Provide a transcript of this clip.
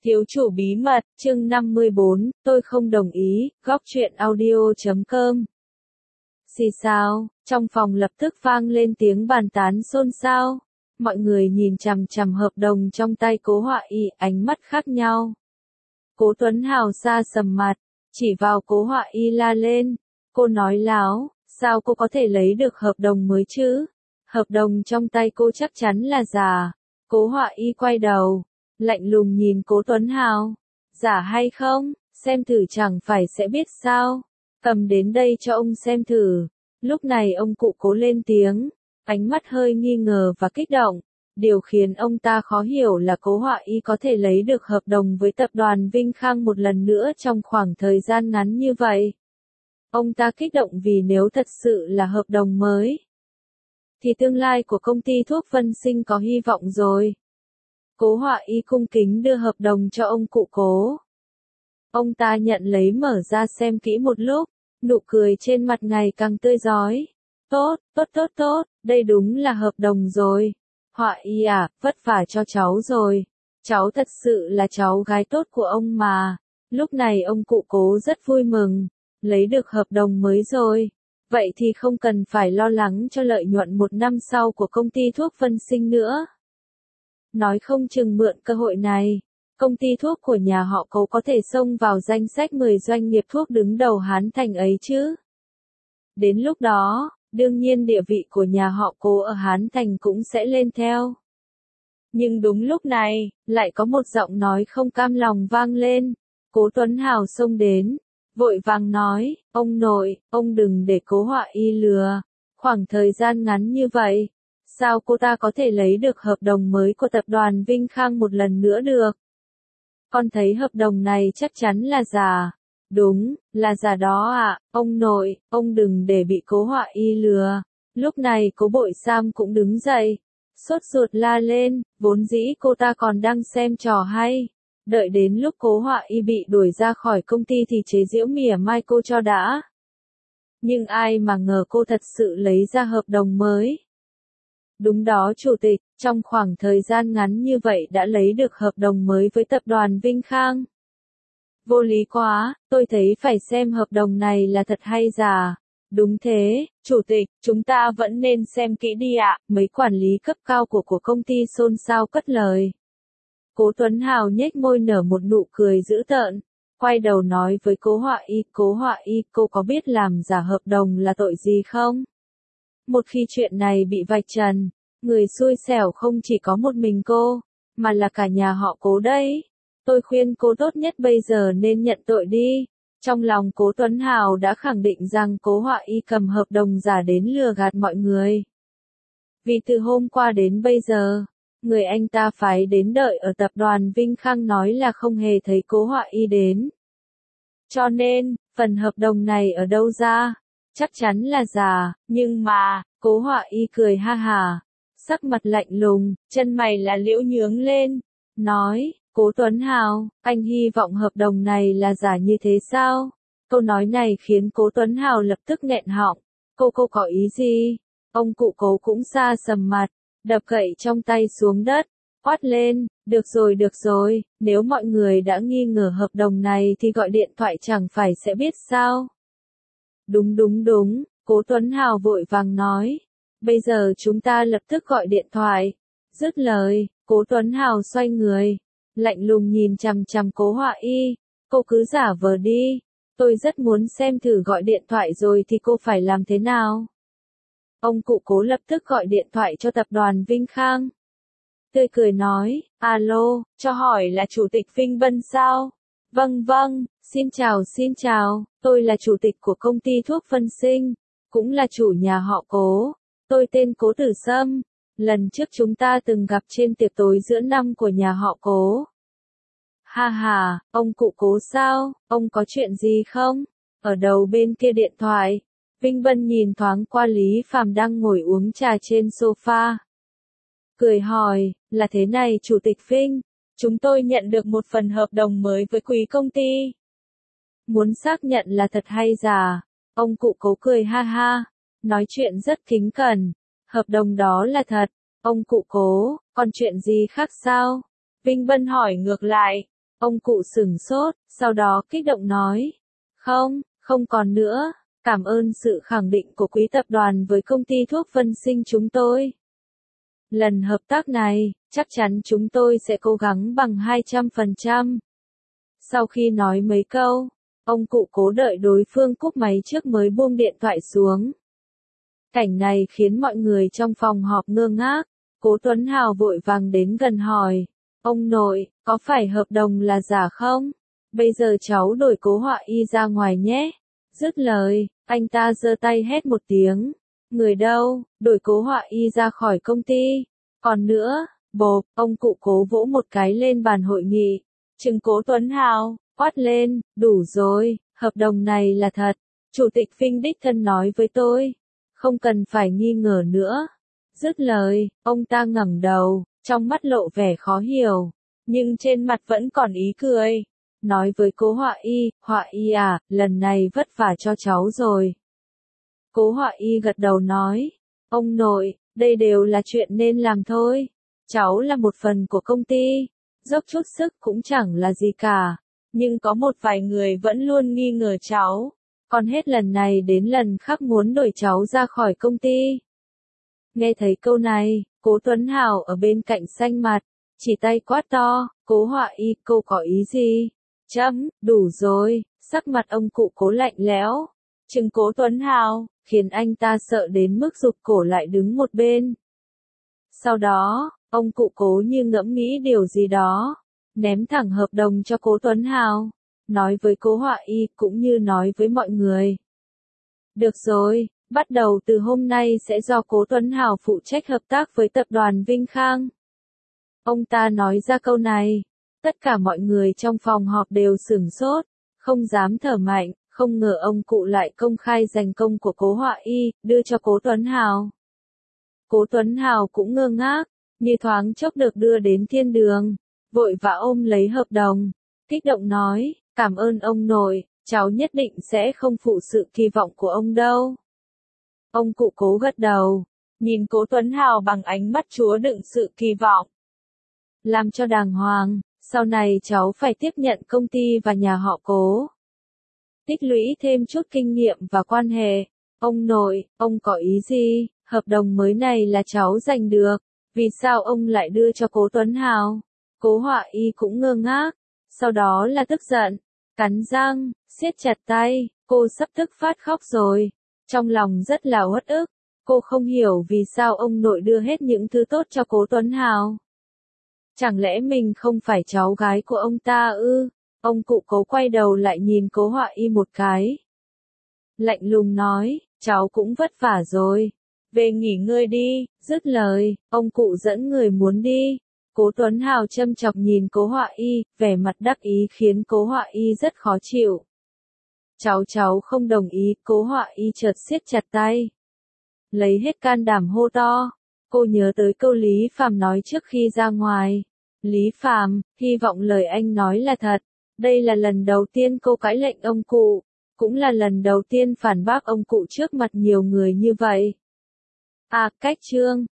Thiếu chủ bí mật, chương 54, tôi không đồng ý, góc truyện audio.com. Xì xào, trong phòng lập tức vang lên tiếng bàn tán xôn xao. Mọi người nhìn chằm chằm hợp đồng trong tay Cố Họa Y, ánh mắt khác nhau. Cố Tuấn Hào xa sầm mặt, chỉ vào Cố Họa Y la lên. Cô nói láo, sao cô có thể lấy được hợp đồng mới chứ? Hợp đồng trong tay cô chắc chắn là giả. Cố Họa Y quay đầu, lạnh lùng nhìn Cố Tuấn Hào. Giả hay không, xem thử chẳng phải sẽ biết sao. Cầm đến đây cho ông xem thử. Lúc này ông cụ Cố lên tiếng, ánh mắt hơi nghi ngờ và kích động. Điều khiến ông ta khó hiểu là Cố Họa Y có thể lấy được hợp đồng với tập đoàn Vinh Khang một lần nữa trong khoảng thời gian ngắn như vậy. Ông ta kích động vì nếu thật sự là hợp đồng mới, thì tương lai của công ty thuốc Vân Sinh có hy vọng rồi. Cố Họa Y cung kính đưa hợp đồng cho ông cụ Cố. Ông ta nhận lấy mở ra xem kỹ một lúc, nụ cười trên mặt ngày càng tươi rói. Tốt, tốt tốt tốt, đây đúng là hợp đồng rồi. Họa Y à, vất vả cho cháu rồi. Cháu thật sự là cháu gái tốt của ông mà. Lúc này ông cụ Cố rất vui mừng, lấy được hợp đồng mới rồi. Vậy thì không cần phải lo lắng cho lợi nhuận một năm sau của công ty thuốc Vân Sinh nữa. Nói không chừng mượn cơ hội này, công ty thuốc của nhà họ Cố có thể xông vào danh sách 10 doanh nghiệp thuốc đứng đầu Hán Thành ấy chứ. Đến lúc đó, đương nhiên địa vị của nhà họ Cố ở Hán Thành cũng sẽ lên theo. Nhưng đúng lúc này, lại có một giọng nói không cam lòng vang lên. Cố Tuấn Hào xông đến, vội vàng nói, ông nội, ông đừng để Cố Họa Y lừa. Khoảng thời gian ngắn như vậy, sao cô ta có thể lấy được hợp đồng mới của tập đoàn Vinh Khang một lần nữa được? Con thấy hợp đồng này chắc chắn là giả. Đúng, là giả đó ạ, ông nội, ông đừng để bị Cố Họa Y lừa. Lúc này Cố Bội Sam cũng đứng dậy, sốt ruột la lên, vốn dĩ cô ta còn đang xem trò hay. Đợi đến lúc Cố Họa Y bị đuổi ra khỏi công ty thì chế giễu mỉa mai cô cho đã. Nhưng ai mà ngờ cô thật sự lấy ra hợp đồng mới. Đúng đó chủ tịch, trong khoảng thời gian ngắn như vậy đã lấy được hợp đồng mới với tập đoàn Vinh Khang. Vô lý quá, tôi thấy phải xem hợp đồng này là thật hay giả. Đúng thế, chủ tịch, chúng ta vẫn nên xem kỹ đi ạ. Mấy quản lý cấp cao của công ty xôn xao cất lời. Cố Tuấn Hào nhếch môi nở một nụ cười dữ tợn, quay đầu nói với Cố Họa Y, Cố Họa Y, cô có biết làm giả hợp đồng là tội gì không? Một khi chuyện này bị vạch trần, người xui xẻo không chỉ có một mình cô, mà là cả nhà họ Cố đấy. Tôi khuyên cô tốt nhất bây giờ nên nhận tội đi. Trong lòng Cố Tuấn Hào đã khẳng định rằng Cố Họa Y cầm hợp đồng giả đến lừa gạt mọi người. Vì từ hôm qua đến bây giờ, người anh ta phái đến đợi ở tập đoàn Vinh Khang nói là không hề thấy Cố Họa Y đến. Cho nên, phần hợp đồng này ở đâu ra? Chắc chắn là giả, nhưng mà, Cố Họa Y cười ha hả, sắc mặt lạnh lùng, chân mày là liễu nhướng lên, nói, Cố Tuấn Hào, anh hy vọng hợp đồng này là giả như thế sao? Câu nói này khiến Cố Tuấn Hào lập tức nghẹn họng, cô có ý gì? Ông cụ Cố cũng xa sầm mặt, đập gậy trong tay xuống đất, quát lên, được rồi, nếu mọi người đã nghi ngờ hợp đồng này thì gọi điện thoại chẳng phải sẽ biết sao? Đúng, Cố Tuấn Hào vội vàng nói, bây giờ chúng ta lập tức gọi điện thoại. Dứt lời, Cố Tuấn Hào xoay người, lạnh lùng nhìn chằm chằm Cố Họa Y, cô cứ giả vờ đi, tôi rất muốn xem thử gọi điện thoại rồi thì cô phải làm thế nào. Ông cụ Cố lập tức gọi điện thoại cho tập đoàn Vinh Khang. Tươi cười nói, alo, cho hỏi là chủ tịch Vinh Bân sao? Vâng, xin chào, tôi là chủ tịch của công ty thuốc Vân Sinh, cũng là chủ nhà họ Cố, tôi tên Cố Tử Sâm, lần trước chúng ta từng gặp trên tiệc tối giữa năm của nhà họ Cố. Ha ha, ông cụ Cố sao, ông có chuyện gì không? Ở đầu bên kia điện thoại, Vinh Bân nhìn thoáng qua Lý Phàm đang ngồi uống trà trên sofa. Cười hỏi, là thế này chủ tịch Vinh, chúng tôi nhận được một phần hợp đồng mới với quý công ty. Muốn xác nhận là thật hay giả? Ông cụ Cố cười ha ha, nói chuyện rất kính cẩn. Hợp đồng đó là thật. Ông cụ Cố, còn chuyện gì khác sao? Vinh Bân hỏi ngược lại. Ông cụ sửng sốt, sau đó kích động nói. Không, không còn nữa. Cảm ơn sự khẳng định của quý tập đoàn với công ty thuốc Vân Sinh chúng tôi. Lần hợp tác này, chắc chắn chúng tôi sẽ cố gắng bằng 200%. Sau khi nói mấy câu, ông cụ Cố đợi đối phương cúp máy trước mới buông điện thoại xuống. Cảnh này khiến mọi người trong phòng họp ngơ ngác. Cố Tuấn Hào vội vàng đến gần hỏi. Ông nội, có phải hợp đồng là giả không? Bây giờ cháu đổi Cố Họa Y ra ngoài nhé. Dứt lời, anh ta giơ tay hét một tiếng. Người đâu, đổi Cố Họa Y ra khỏi công ty. Còn nữa, bộp, ông cụ Cố vỗ một cái lên bàn hội nghị. Trừng Cố Tuấn Hào, quát lên, đủ rồi, hợp đồng này là thật. Chủ tịch Vinh đích thân nói với tôi. Không cần phải nghi ngờ nữa. Dứt lời, ông ta ngẩng đầu, trong mắt lộ vẻ khó hiểu, nhưng trên mặt vẫn còn ý cười. Nói với Cố Họa Y à, lần này vất vả cho cháu rồi. Cố Họa Y gật đầu nói, ông nội, đây đều là chuyện nên làm thôi. Cháu là một phần của công ty, dốc chút sức cũng chẳng là gì cả. Nhưng có một vài người vẫn luôn nghi ngờ cháu, còn hết lần này đến lần khác muốn đuổi cháu ra khỏi công ty. Nghe thấy câu này, Cố Tuấn Hào ở bên cạnh xanh mặt, chỉ tay quát to, Cố Họa Y, cô có ý gì? Đủ rồi, sắc mặt ông cụ Cố lạnh lẽo, trừng Cố Tuấn Hào, khiến anh ta sợ đến mức rụt cổ lại đứng một bên. Sau đó, ông cụ Cố như ngẫm nghĩ điều gì đó, ném thẳng hợp đồng cho Cố Tuấn Hào, nói với Cố Họa Y cũng như nói với mọi người. Được rồi, bắt đầu từ hôm nay sẽ do Cố Tuấn Hào phụ trách hợp tác với tập đoàn Vinh Khang. Ông ta nói ra câu này, tất cả mọi người trong phòng họp đều sửng sốt, không dám thở mạnh, không ngờ ông cụ lại công khai giành công của Cố Họa Y, đưa cho Cố Tuấn Hào. Cố Tuấn Hào cũng ngơ ngác, như thoáng chốc được đưa đến thiên đường, vội vã ôm lấy hợp đồng, kích động nói, cảm ơn ông nội, cháu nhất định sẽ không phụ sự kỳ vọng của ông đâu. Ông cụ Cố gật đầu, nhìn Cố Tuấn Hào bằng ánh mắt chúa đựng sự kỳ vọng. Làm cho đàng hoàng, sau này cháu phải tiếp nhận công ty và nhà họ Cố. Tích lũy thêm chút kinh nghiệm và quan hệ. Ông nội, ông có ý gì? Hợp đồng mới này là cháu giành được. Vì sao ông lại đưa cho Cố Tuấn Hào? Cố Họa Y cũng ngơ ngác. Sau đó là tức giận, cắn răng, siết chặt tay. Cô sắp tức phát khóc rồi. Trong lòng rất là uất ức. Cô không hiểu vì sao ông nội đưa hết những thứ tốt cho Cố Tuấn Hào. Chẳng lẽ mình không phải cháu gái của ông ta ư? Ông cụ Cố quay đầu lại nhìn Cố Họa Y một cái. Lạnh lùng nói, cháu cũng vất vả rồi. Về nghỉ ngơi đi, dứt lời, ông cụ dẫn người muốn đi. Cố Tuấn Hào châm chọc nhìn Cố Họa Y, vẻ mặt đắc ý khiến Cố Họa Y rất khó chịu. Cháu không đồng ý, Cố Họa Y chợt siết chặt tay. Lấy hết can đảm hô to. Cô nhớ tới câu Lý Phàm nói trước khi ra ngoài. Lý Phàm, hy vọng lời anh nói là thật. Đây là lần đầu tiên cô cãi lệnh ông cụ, cũng là lần đầu tiên phản bác ông cụ trước mặt nhiều người như vậy. À, cách chương